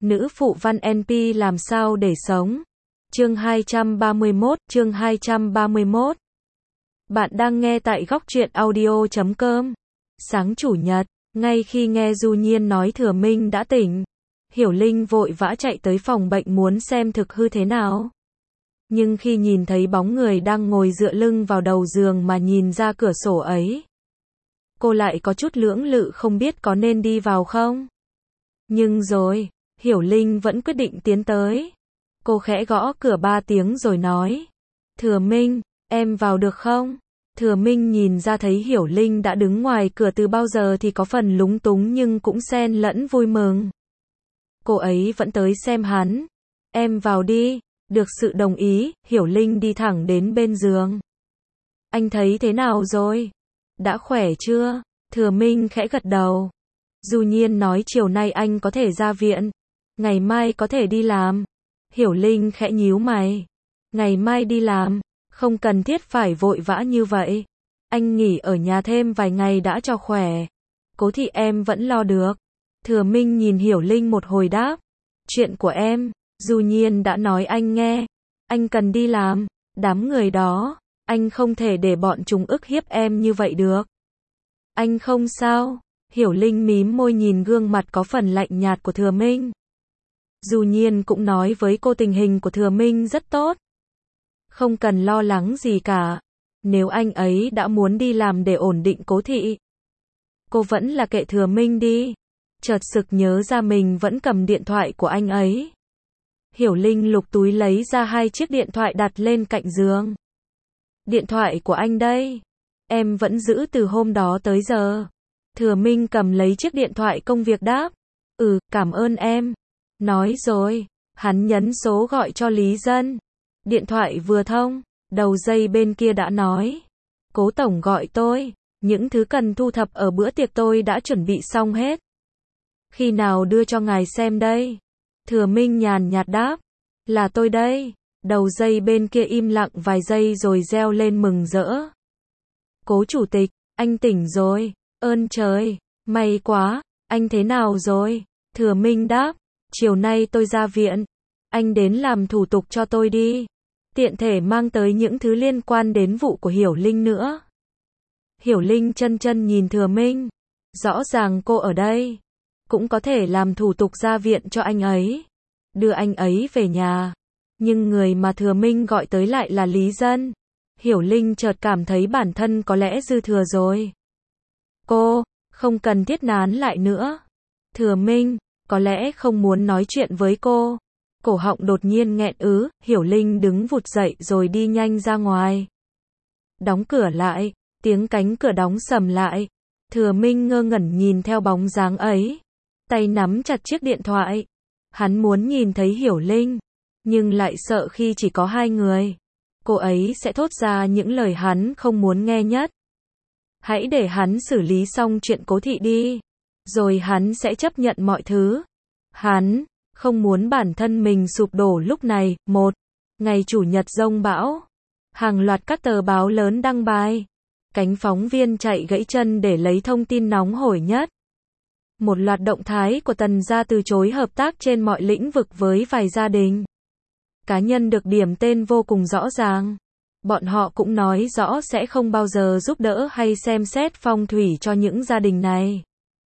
Nữ phụ văn NP làm sao để sống. Chương 231. Bạn đang nghe tại góc truyện audio.com. Sáng chủ nhật, ngay khi nghe Du Nhiên nói Thừa Minh đã tỉnh, Hiểu Linh vội vã chạy tới phòng bệnh muốn xem thực hư thế nào. Nhưng khi nhìn thấy bóng người đang ngồi dựa lưng vào đầu giường mà nhìn ra cửa sổ ấy, cô lại có chút lưỡng lự không biết có nên đi vào không. Nhưng rồi, Hiểu Linh vẫn quyết định tiến tới. Cô khẽ gõ cửa 3 tiếng rồi nói: Thừa Minh, em vào được không? Thừa Minh nhìn ra thấy Hiểu Linh đã đứng ngoài cửa từ bao giờ thì có phần lúng túng nhưng cũng xen lẫn vui mừng. Cô ấy vẫn tới xem hắn. Em vào đi. Được sự đồng ý, Hiểu Linh đi thẳng đến bên giường. Anh thấy thế nào rồi? Đã khỏe chưa? Thừa Minh khẽ gật đầu. Du Nhiên nói chiều nay anh có thể ra viện. Ngày mai có thể đi làm. Hiểu Linh khẽ nhíu mày. Ngày mai đi làm, không cần thiết phải vội vã như vậy. Anh nghỉ ở nhà thêm vài ngày đã cho khỏe. Cố thị em vẫn lo được. Thừa Minh nhìn Hiểu Linh một hồi đáp. Chuyện của em, Du Nhiên đã nói anh nghe. Anh cần đi làm. Đám người đó, anh không thể để bọn chúng ức hiếp em như vậy được. Anh không sao. Hiểu Linh mím môi nhìn gương mặt có phần lạnh nhạt của Thừa Minh. Du Nhiên cũng nói với cô tình hình của Thừa Minh rất tốt. Không cần lo lắng gì cả. Nếu anh ấy đã muốn đi làm để ổn định Cố thị, cô vẫn là kệ Thừa Minh đi. Chợt sực nhớ ra mình vẫn cầm điện thoại của anh ấy. Hiểu Linh lục túi lấy ra 2 chiếc điện thoại đặt lên cạnh giường. Điện thoại của anh đây. Em vẫn giữ từ hôm đó tới giờ. Thừa Minh cầm lấy chiếc điện thoại công việc đáp. Cảm ơn em. Nói rồi, hắn nhấn số gọi cho Lý Dân. Điện thoại vừa thông, đầu dây bên kia đã nói. Cố tổng gọi tôi, những thứ cần thu thập ở bữa tiệc tôi đã chuẩn bị xong hết. Khi nào đưa cho ngài xem đây? Thừa Minh nhàn nhạt đáp. Là tôi đây. Đầu dây bên kia im lặng vài giây rồi reo lên mừng rỡ. Cố chủ tịch, anh tỉnh rồi. Ơn trời, may quá. Anh thế nào rồi? Thừa Minh đáp. Chiều nay tôi ra viện. Anh đến làm thủ tục cho tôi đi. Tiện thể mang tới những thứ liên quan đến vụ của Hiểu Linh nữa. Hiểu Linh chân nhìn Thừa Minh. Rõ ràng cô ở đây cũng có thể làm thủ tục ra viện cho anh ấy, đưa anh ấy về nhà. Nhưng người mà Thừa Minh gọi tới lại là Lý Dân. Hiểu Linh chợt cảm thấy bản thân có lẽ dư thừa rồi. Cô không cần thiết nán lại nữa. Thừa Minh có lẽ không muốn nói chuyện với cô. Cổ họng đột nhiên nghẹn ứ. Hiểu Linh đứng vụt dậy rồi đi nhanh ra ngoài. Đóng cửa lại. Tiếng cánh cửa đóng sầm lại. Thừa Minh ngơ ngẩn nhìn theo bóng dáng ấy, tay nắm chặt chiếc điện thoại. Hắn muốn nhìn thấy Hiểu Linh, nhưng lại sợ khi chỉ có 2 người, cô ấy sẽ thốt ra những lời hắn không muốn nghe nhất. Hãy để hắn xử lý xong chuyện Cố thị đi, rồi hắn sẽ chấp nhận mọi thứ. Hắn không muốn bản thân mình sụp đổ lúc này. Một ngày chủ nhật giông bão, hàng loạt các tờ báo lớn đăng bài. Cánh phóng viên chạy gãy chân để lấy thông tin nóng hổi nhất. Một loạt động thái của Tần gia từ chối hợp tác trên mọi lĩnh vực với vài gia đình. Cá nhân được điểm tên vô cùng rõ ràng. Bọn họ cũng nói rõ sẽ không bao giờ giúp đỡ hay xem xét phong thủy cho những gia đình này.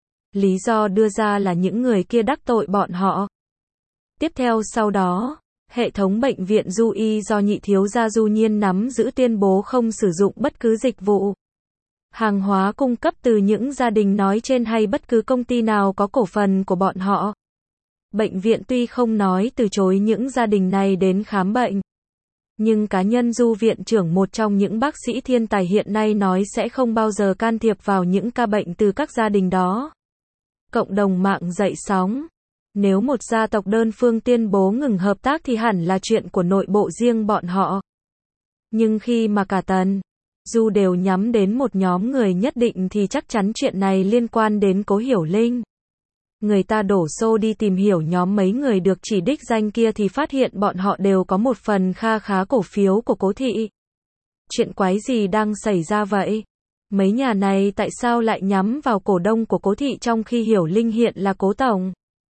Lý do đưa ra là những người kia đắc tội bọn họ. Tiếp theo sau đó, hệ thống bệnh viện Du Y do nhị thiếu gia Du Nhiên nắm giữ tuyên bố không sử dụng bất cứ dịch vụ, hàng hóa cung cấp từ những gia đình nói trên hay bất cứ công ty nào có cổ phần của bọn họ. Bệnh viện tuy không nói từ chối những gia đình này đến khám bệnh, nhưng cá nhân Du viện trưởng, một trong những bác sĩ thiên tài hiện nay, nói sẽ không bao giờ can thiệp vào những ca bệnh từ các gia đình đó. Cộng đồng mạng dậy sóng. Nếu một gia tộc đơn phương tuyên bố ngừng hợp tác thì hẳn là chuyện của nội bộ riêng bọn họ. Nhưng khi mà cả Tần, Du đều nhắm đến một nhóm người nhất định thì chắc chắn chuyện này liên quan đến Cố Hiểu Linh. Người ta đổ xô đi tìm hiểu nhóm mấy người được chỉ đích danh kia thì phát hiện bọn họ đều có một phần kha khá cổ phiếu của Cố thị. Chuyện quái gì đang xảy ra vậy? Mấy nhà này tại sao lại nhắm vào cổ đông của Cố thị trong khi Hiểu Linh hiện là Cố tổng?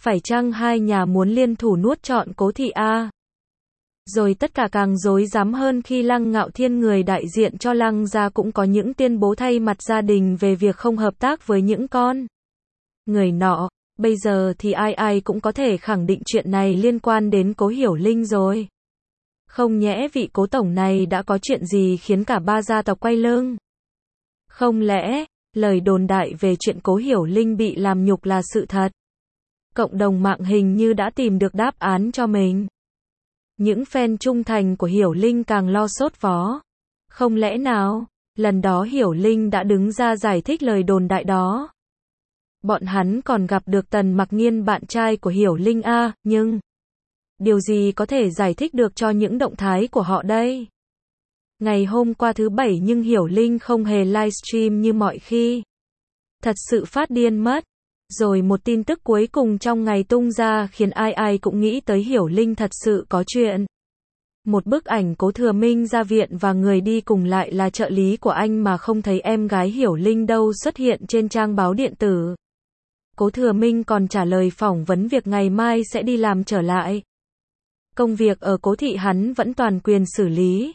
Phải chăng hai nhà muốn liên thủ nuốt trọn Cố Thị a? Rồi tất cả càng rối rắm hơn khi Lăng Ngạo Thiên, người đại diện cho Lăng gia, cũng có những tuyên bố thay mặt gia đình về việc không hợp tác với những con người nọ. Bây giờ thì ai ai cũng có thể khẳng định chuyện này liên quan đến Cố Hiểu Linh rồi. Không nhẽ vị Cố tổng này đã có chuyện gì khiến cả ba gia tộc quay lưng? Không lẽ lời đồn đại về chuyện Cố Hiểu Linh bị làm nhục là sự thật? Cộng đồng mạng hình như đã tìm được đáp án cho mình. Những fan trung thành của Hiểu Linh càng lo sốt vó. Không lẽ nào, lần đó Hiểu Linh đã đứng ra giải thích lời đồn đại đó? Bọn hắn còn gặp được Tần Mặc Nghiên, bạn trai của Hiểu Linh a, nhưng điều gì có thể giải thích được cho những động thái của họ đây? Ngày hôm qua thứ Bảy nhưng Hiểu Linh không hề livestream như mọi khi. Thật sự phát điên mất. Rồi một tin tức cuối cùng trong ngày tung ra khiến ai ai cũng nghĩ tới Hiểu Linh thật sự có chuyện. Một bức ảnh Cố Thừa Minh ra viện và người đi cùng lại là trợ lý của anh mà không thấy em gái Hiểu Linh đâu xuất hiện trên trang báo điện tử. Cố Thừa Minh còn trả lời phỏng vấn việc ngày mai sẽ đi làm trở lại. Công việc ở Cố Thị hắn vẫn toàn quyền xử lý.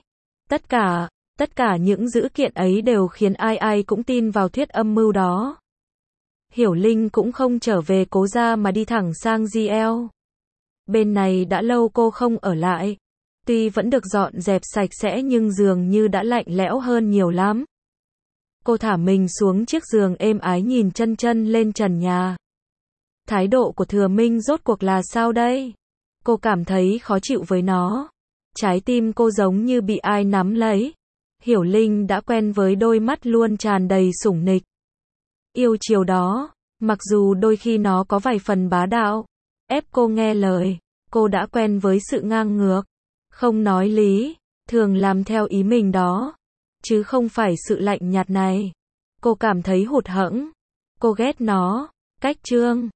Tất cả những dữ kiện ấy đều khiến ai ai cũng tin vào thuyết âm mưu đó. Hiểu Linh cũng không trở về Cố gia mà đi thẳng sang GL. Bên này đã lâu cô không ở lại. Tuy vẫn được dọn dẹp sạch sẽ nhưng dường như đã lạnh lẽo hơn nhiều lắm. Cô thả mình xuống chiếc giường êm ái nhìn chân chân lên trần nhà. Thái độ của Thừa Minh rốt cuộc là sao đây? Cô cảm thấy khó chịu với nó. Trái tim cô giống như bị ai nắm lấy. Hiểu Linh đã quen với đôi mắt luôn tràn đầy sủng nịch. Yêu chiều đó, mặc dù đôi khi nó có vài phần bá đạo, ép cô nghe lời, cô đã quen với sự ngang ngược, không nói lý, thường làm theo ý mình đó, chứ không phải sự lạnh nhạt này. Cô cảm thấy hụt hẫng, cô ghét nó, cách Trương